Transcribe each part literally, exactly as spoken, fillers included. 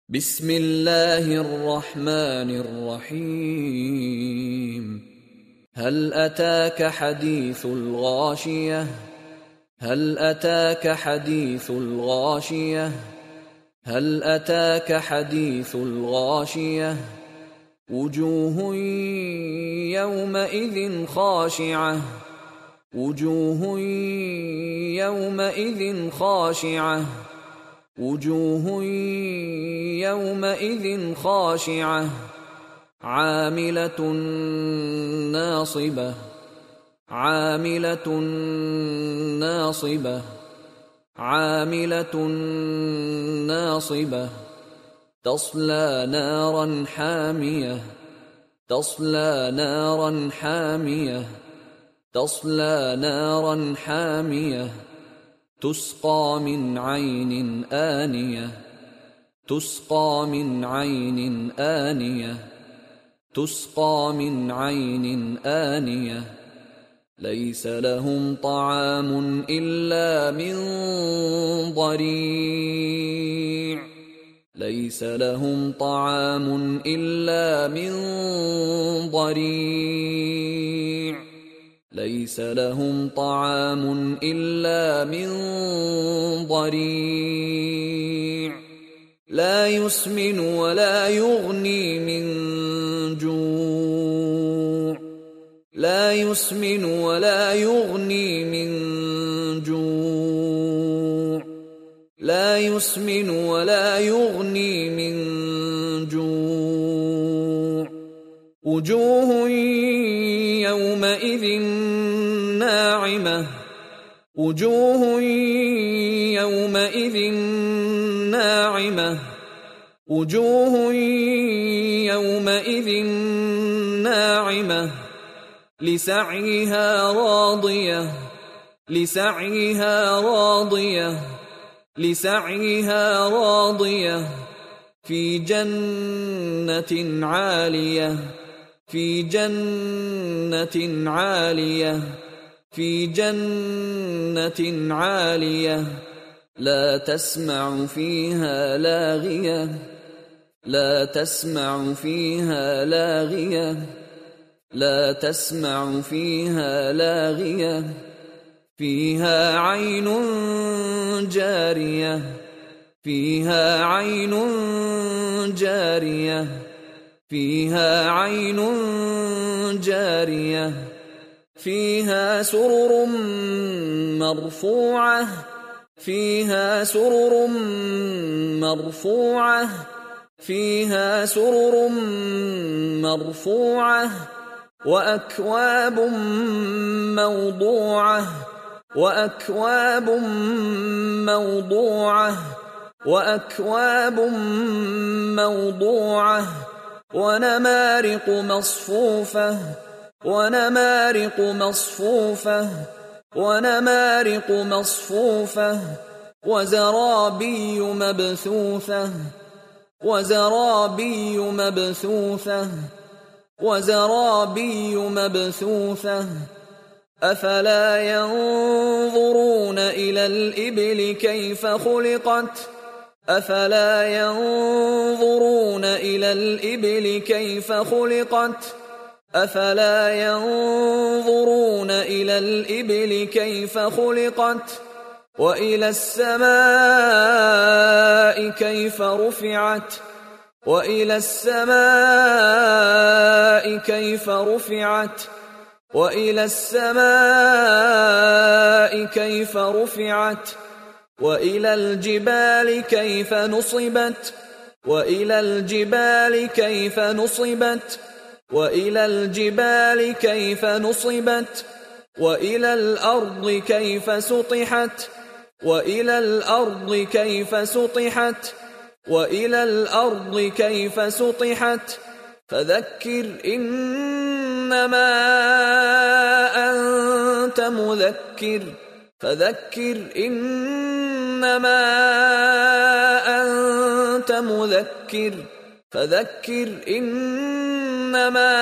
بسم الله الرحمن الرحيم. هل أتاك حديث الغاشية هل أتاك حديث الغاشية هل أتاك حديث الغاشية وجوه يومئذ خاشعة وجوه يومئذ خاشعة وجوه يومئذ خاشعة عاملة ناصبة عاملة ناصبة عاملة ناصبة تصلى نارا حامية تصلى نارا حامية تصلى نارا حامية تسقى من عين آنية تسقى من عين آنية تسقى من عين آنية ليس لهم طعام إلا من ضريع ليس لهم طعام إلا من ضريع ليس لهم طعام إلا من ضريع لا يسمن ولا يغني من جوع لا يسمن ولا يغني من جوع لا يسمن ولا يغني من جوع وجوه يومئذ ناعمة وجوه يومئذ ناعمة وجوه يومئذ ناعمة لسعيها راضية لسعيها راضية لسعيها راضية في جنة عالية في جنة عالية في جنة عالية لا تسمع فيها لاغية لا تسمع فيها لاغية لا تسمع فيها لاغية فيها عين جارية فيها عين جارية فيها عين جارية فيها سرر مرفوعة فيها سرر مرفوعة فيها سرر مرفوعة وأكواب موضوعة وأكواب موضوعة وأكواب موضوعة ونمارق مصفوفة ونمارق مصفوفة ونمارق مصفوفة وزرابي مبثوثة وزرابي مبثوثة وزرابي مبثوثة أفلا ينظرون إلى الإبل كيف خلقت أفلا ينظرون إلى الإبل كيف خلقت أفلا ينظرون إلى الإبل كيف خلقت وإلى السماء كيف رفعت وإلى السماء كيف رفعت وإلى السماء كيف رفعت وإلى الجبال كيف نصبت وإلى الجبال كيف نصبت وإلى الجبال كيف نصبت وإلى الأرض كيف سطحت وإلى الأرض كيف سطحت وإلى الأرض كيف سطحت فذكر إنما أنت مذكر فذكر إنما أنت مذكر فذكر إنما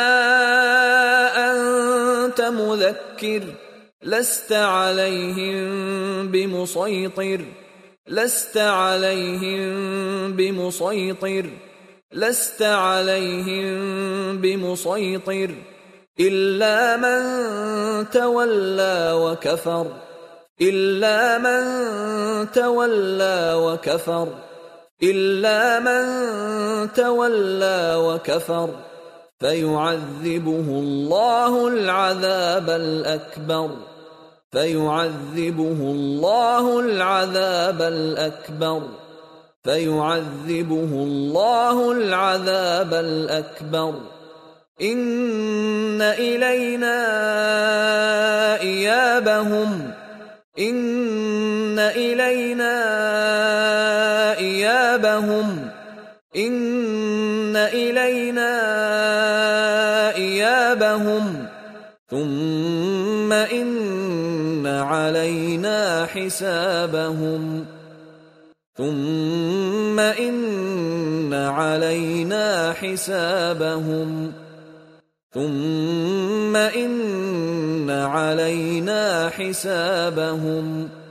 أنت مذكر لست عليهم بمسيطر لست عليهم بمسيطر لست عليهم بمسيطر إلا من تولى وكفر إلا من تولى وكفر إلا من تولى وكفر فيعذبه الله العذاب الأكبر فيعذبه الله العذاب الأكبر فيعذبه الله العذاب الأكبر إن إلينا إيابهم إن إلينا إيابهم إن إلينا إيابهم ثم إن علينا حسابهم ثم إن علينا حسابهم ثم إن علينا حسابهم